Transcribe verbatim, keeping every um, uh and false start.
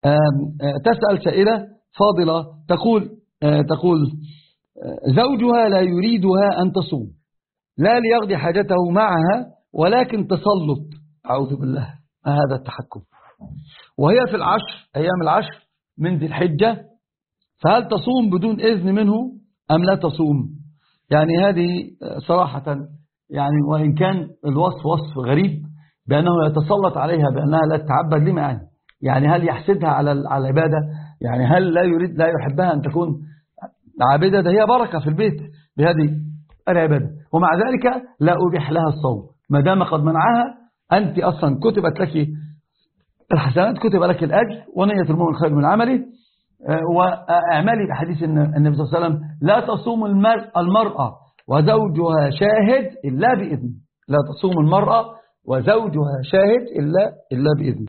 تسأل سائلة فاضلة تقول تقول زوجها لا يريدها أن تصوم، لا ليقضي حاجته معها ولكن تسلط، أعوذ بالله هذا التحكم، وهي في العشر أيام العشر من ذي الحجة، فهل تصوم بدون إذن منه أم لا تصوم؟ يعني هذه صراحة يعني وإن كان الوصف وصف غريب بأنه يتسلط عليها بأنها لا تتعبد لما يعني يعني هل يحسدها على على العبادة؟ يعني هل لا يريد لا يحبها أن تكون عابدة؟ ده هي بركة في البيت بهذه العبادة، ومع ذلك لا أبيح لها الصوم ما دام قد منعها. أنت أصلا كتبت لك الحسنات، كتب لك الأجر، ونية المؤمن خير من عمله. واعملي بحديث النبي صلى الله عليه وسلم لا تصوم المرأة وزوجها شاهد إلا بإذن، لا تصوم المرأة وزوجها شاهد إلا إلا بإذن.